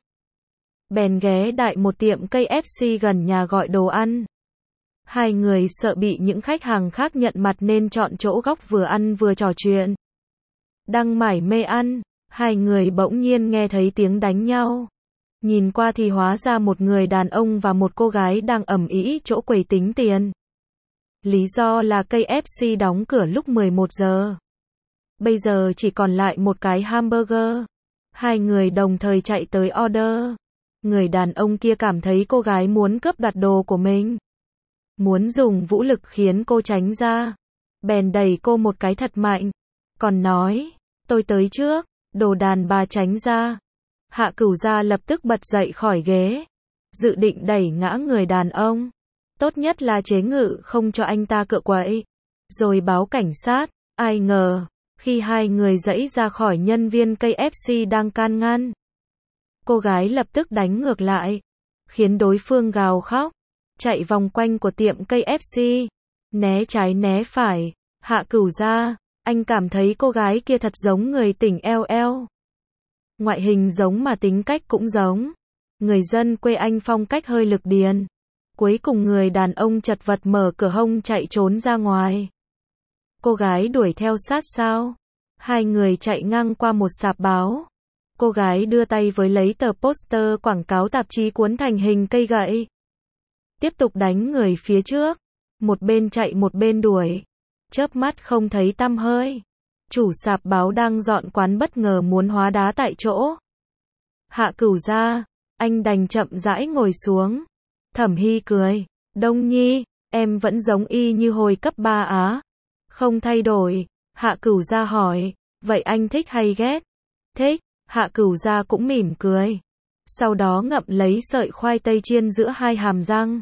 Bèn ghé đại một tiệm KFC gần nhà gọi đồ ăn. Hai người sợ bị những khách hàng khác nhận mặt nên chọn chỗ góc vừa ăn vừa trò chuyện. Đang mải mê ăn, hai người bỗng nhiên nghe thấy tiếng đánh nhau. Nhìn qua thì hóa ra một người đàn ông và một cô gái đang ầm ĩ chỗ quầy tính tiền. Lý do là KFC đóng cửa lúc 11 giờ. Bây giờ chỉ còn lại một cái hamburger. Hai người đồng thời chạy tới order. Người đàn ông kia cảm thấy cô gái muốn cướp đoạt đồ của mình, muốn dùng vũ lực khiến cô tránh ra. Bèn đẩy cô một cái thật mạnh. Còn nói, tôi tới trước, đồ đàn bà tránh ra. Hạ Cửu Gia lập tức bật dậy khỏi ghế, dự định đẩy ngã người đàn ông. Tốt nhất là chế ngự không cho anh ta cựa quậy, rồi báo cảnh sát. Ai ngờ, khi hai người giãy ra khỏi nhân viên KFC đang can ngăn, cô gái lập tức đánh ngược lại, khiến đối phương gào khóc, chạy vòng quanh của tiệm KFC, né trái né phải. Hạ Cửu Gia, anh cảm thấy cô gái kia thật giống người tỉnh LL. Ngoại hình giống mà tính cách cũng giống. Người dân quê anh phong cách hơi lực điền. Cuối cùng người đàn ông chật vật mở cửa hông chạy trốn ra ngoài. Cô gái đuổi theo sát sao. Hai người chạy ngang qua một sạp báo. Cô gái đưa tay với lấy tờ poster quảng cáo tạp chí cuốn thành hình cây gậy. Tiếp tục đánh người phía trước. một bên chạy một bên đuổi. Chớp mắt không thấy tăm hơi. Chủ sạp báo đang dọn quán bất ngờ muốn hóa đá tại chỗ. Hạ Cửu gia, anh đành chậm rãi ngồi xuống. Thẩm Hy cười, Đông Nhi, em vẫn giống y như hồi cấp 3 á. Không thay đổi. Hạ Cửu gia hỏi, vậy anh thích hay ghét? Thích. Hạ Cửu gia cũng mỉm cười. Sau đó ngậm lấy sợi khoai tây chiên giữa hai hàm răng.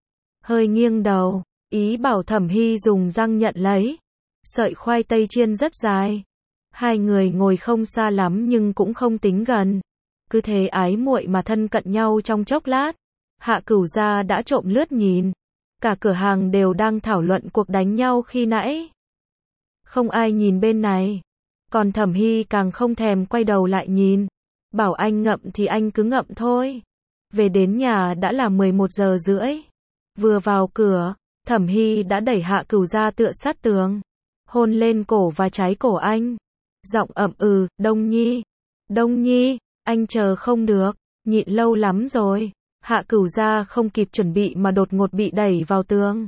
Hơi nghiêng đầu, ý bảo Thẩm Hy dùng răng nhận lấy. Sợi khoai tây chiên rất dài. Hai người ngồi không xa lắm nhưng cũng không tính gần. Cứ thế ái muội mà thân cận nhau trong chốc lát. Hạ Cửu gia đã trộm lướt nhìn. Cả cửa hàng đều đang thảo luận cuộc đánh nhau khi nãy. Không ai nhìn bên này. Còn Thẩm Hy càng không thèm quay đầu lại nhìn. Bảo anh ngậm thì anh cứ ngậm thôi. Về đến nhà đã là 11 giờ rưỡi. Vừa vào cửa, Thẩm Hy đã đẩy Hạ Cửu gia tựa sát tường. Hôn lên cổ và trái cổ anh. Giọng ậm ừ, Đông Nhi. Đông Nhi, anh chờ không được, nhịn lâu lắm rồi. Hạ Cửu gia không kịp chuẩn bị mà đột ngột bị đẩy vào tường.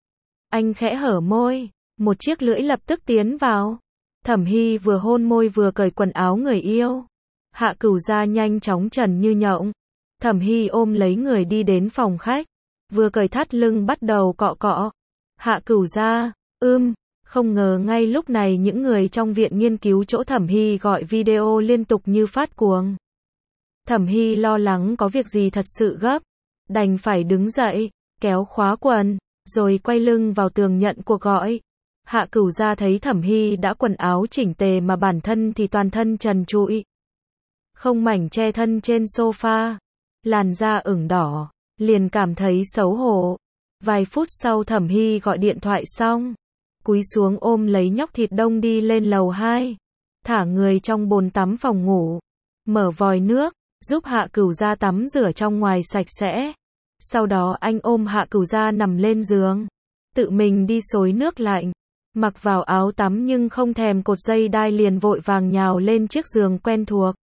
Anh khẽ hở môi, một chiếc lưỡi lập tức tiến vào. Thẩm Hy vừa hôn môi vừa cởi quần áo người yêu. Hạ Cửu gia nhanh chóng trần như nhộng. Thẩm Hy ôm lấy người đi đến phòng khách. Vừa cởi thắt lưng bắt đầu cọ cọ. Hạ Cửu gia, không ngờ ngay lúc này những người trong viện nghiên cứu chỗ Thẩm Hy gọi video liên tục như phát cuồng. Thẩm Hy lo lắng có việc gì thật sự gấp. Đành phải đứng dậy, kéo khóa quần, rồi quay lưng vào tường nhận cuộc gọi. Hạ Cửu gia thấy Thẩm Hy đã quần áo chỉnh tề mà bản thân thì toàn thân trần trụi. Không mảnh che thân trên sofa. Làn da ửng đỏ. Liền cảm thấy xấu hổ. Vài phút sau Thẩm Hy gọi điện thoại xong. Cúi xuống ôm lấy nhóc thịt đông đi lên lầu 2. Thả người trong bồn tắm phòng ngủ. Mở vòi nước, giúp Hạ Cửu gia tắm rửa trong ngoài sạch sẽ. Sau đó anh ôm Hạ Cửu gia nằm lên giường. Tự mình đi xối nước lạnh. Mặc vào áo tắm nhưng không thèm cột dây đai liền vội vàng nhào lên chiếc giường quen thuộc.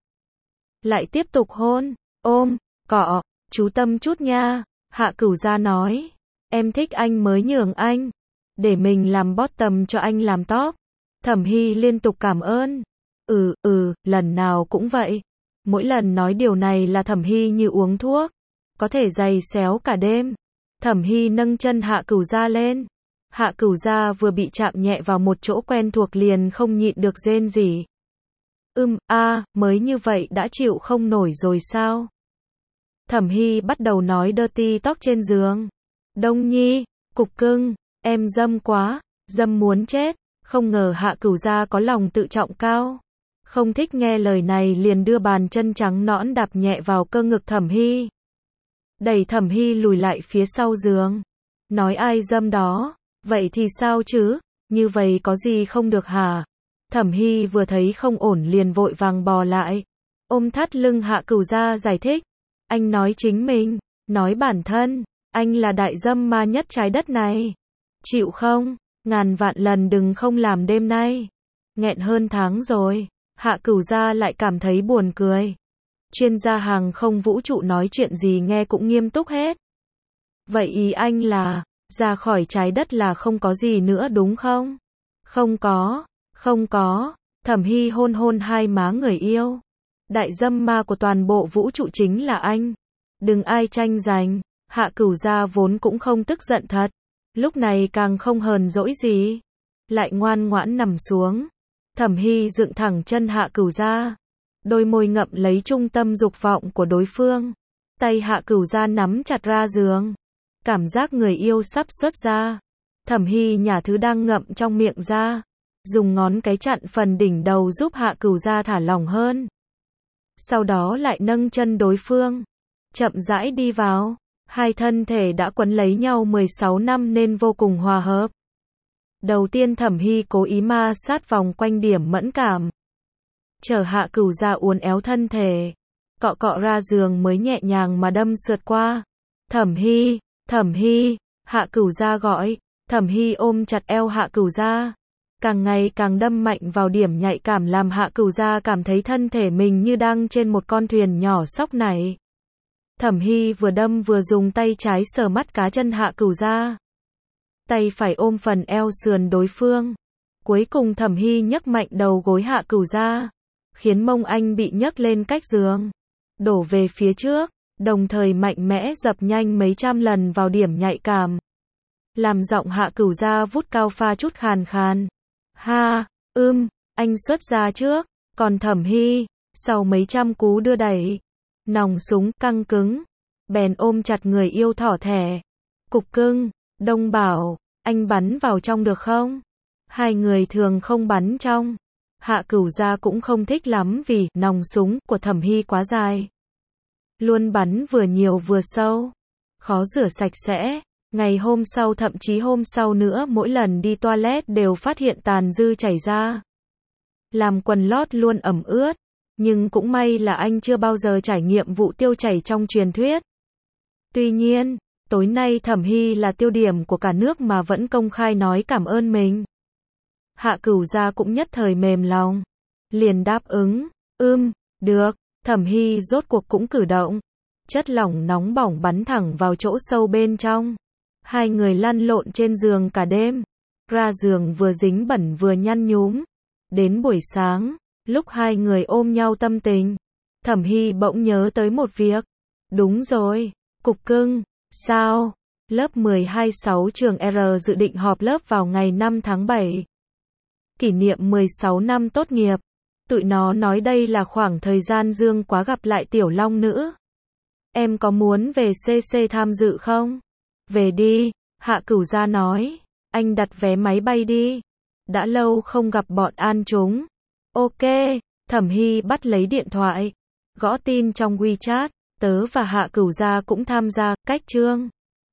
Lại tiếp tục hôn, ôm, cọ, chú tâm chút nha. Hạ Cửu gia nói. Em thích anh mới nhường anh. Để mình làm bottom cho anh làm top. Thẩm Hy liên tục cảm ơn. Lần nào cũng vậy. Mỗi lần nói điều này là Thẩm Hy như uống thuốc. Có thể giày xéo cả đêm. Thẩm Hy nâng chân Hạ Cửu gia lên. Hạ Cửu gia vừa bị chạm nhẹ vào một chỗ quen thuộc liền không nhịn được rên rỉ. Mới như vậy đã chịu không nổi rồi sao? Thẩm Hy bắt đầu nói dirty talk trên giường. Đông Nhi, cục cưng, em dâm quá, dâm muốn chết. Không ngờ Hạ Cửu gia có lòng tự trọng cao. Không thích nghe lời này liền đưa bàn chân trắng nõn đạp nhẹ vào cơ ngực Thẩm Hy. Đẩy Thẩm Hy lùi lại phía sau giường. Nói ai dâm đó, vậy thì sao chứ, như vậy có gì không được hả? Thẩm Hy vừa thấy không ổn liền vội vàng bò lại. Ôm thắt lưng Hạ Cửu gia giải thích. Anh nói chính mình, nói bản thân, anh là đại dâm ma nhất trái đất này. Chịu không? Ngàn vạn lần đừng không làm đêm nay. Nghẹn hơn tháng rồi. Hạ Cửu gia lại cảm thấy buồn cười. Chuyên gia hàng không vũ trụ nói chuyện gì nghe cũng nghiêm túc hết. Vậy ý anh là, ra khỏi trái đất là không có gì nữa đúng không? Không có. Thẩm Hy hôn hôn hai má người yêu. Đại dâm ma của toàn bộ vũ trụ chính là anh. Đừng ai tranh giành. Hạ Cửu gia vốn cũng không tức giận thật. Lúc này càng không hờn dỗi gì. Lại ngoan ngoãn nằm xuống. Thẩm Hy dựng thẳng chân Hạ Cửu gia. Đôi môi ngậm lấy trung tâm dục vọng của đối phương. Tay Hạ Cửu gia nắm chặt ra giường. Cảm giác người yêu sắp xuất ra. Thẩm Hy nhả thứ đang ngậm trong miệng ra. Dùng ngón cái chặn phần đỉnh đầu giúp Hạ Cửu gia thả lỏng hơn. Sau đó lại nâng chân đối phương. Chậm rãi đi vào. Hai thân thể đã quấn lấy nhau 16 năm nên vô cùng hòa hợp. Đầu tiên Thẩm Hy cố ý ma sát vòng quanh điểm mẫn cảm. Chờ Hạ Cửu gia uốn éo thân thể. Cọ cọ ra giường mới nhẹ nhàng mà đâm sượt qua. Thẩm Hy, Hạ Cửu gia gọi. Thẩm Hy ôm chặt eo Hạ Cửu gia. Càng ngày càng đâm mạnh vào điểm nhạy cảm làm Hạ Cửu gia cảm thấy thân thể mình như đang trên một con thuyền nhỏ sóc nảy. Thẩm Hy vừa đâm vừa dùng tay trái sờ mắt cá chân Hạ Cửu gia. tay phải ôm phần eo sườn đối phương. Cuối cùng Thẩm Hy nhấc mạnh đầu gối Hạ Cửu ra, khiến mông anh bị nhấc lên cách giường, đổ về phía trước, đồng thời mạnh mẽ dập nhanh mấy trăm lần vào điểm nhạy cảm, làm giọng Hạ Cửu ra vút cao pha chút khàn khàn. Ha, anh xuất ra trước, còn Thẩm Hy, sau mấy trăm cú đưa đẩy, nòng súng căng cứng, bèn ôm chặt người yêu thỏ thẻ. Cục cưng, Đông bảo, anh bắn vào trong được không? Hai người thường không bắn trong. Hạ Cửu gia cũng không thích lắm vì nòng súng của Thẩm Hy quá dài. Luôn bắn vừa nhiều vừa sâu, khó rửa sạch sẽ. Ngày hôm sau thậm chí hôm sau nữa mỗi lần đi toilet đều phát hiện tàn dư chảy ra, làm quần lót luôn ẩm ướt. Nhưng cũng may là anh chưa bao giờ trải nghiệm vụ tiêu chảy trong truyền thuyết. Tuy nhiên, tối nay Thẩm Hy là tiêu điểm của cả nước mà vẫn công khai nói cảm ơn mình. Hạ Cửu gia cũng nhất thời mềm lòng, liền đáp ứng, được. Thẩm Hy rốt cuộc cũng cử động, chất lỏng nóng bỏng bắn thẳng vào chỗ sâu bên trong. Hai người lăn lộn trên giường cả đêm, ra giường vừa dính bẩn vừa nhăn nhúm. Đến buổi sáng, lúc hai người ôm nhau tâm tình, Thẩm Hy bỗng nhớ tới một việc. Đúng rồi, Cục cưng, sao? Lớp 12-6 trường R dự định họp lớp vào ngày 5 tháng 7. Kỷ niệm 16 năm tốt nghiệp. Tụi nó nói đây là khoảng thời gian dương quá gặp lại tiểu long nữ. Em có muốn về CC tham dự không? Về đi, Hạ Cửu gia nói. Anh đặt vé máy bay đi. Đã lâu không gặp bọn An chúng. Ok, Thẩm Hy bắt lấy điện thoại, gõ tin trong WeChat. Tớ và Hạ Cửu gia cũng tham gia, cách chương.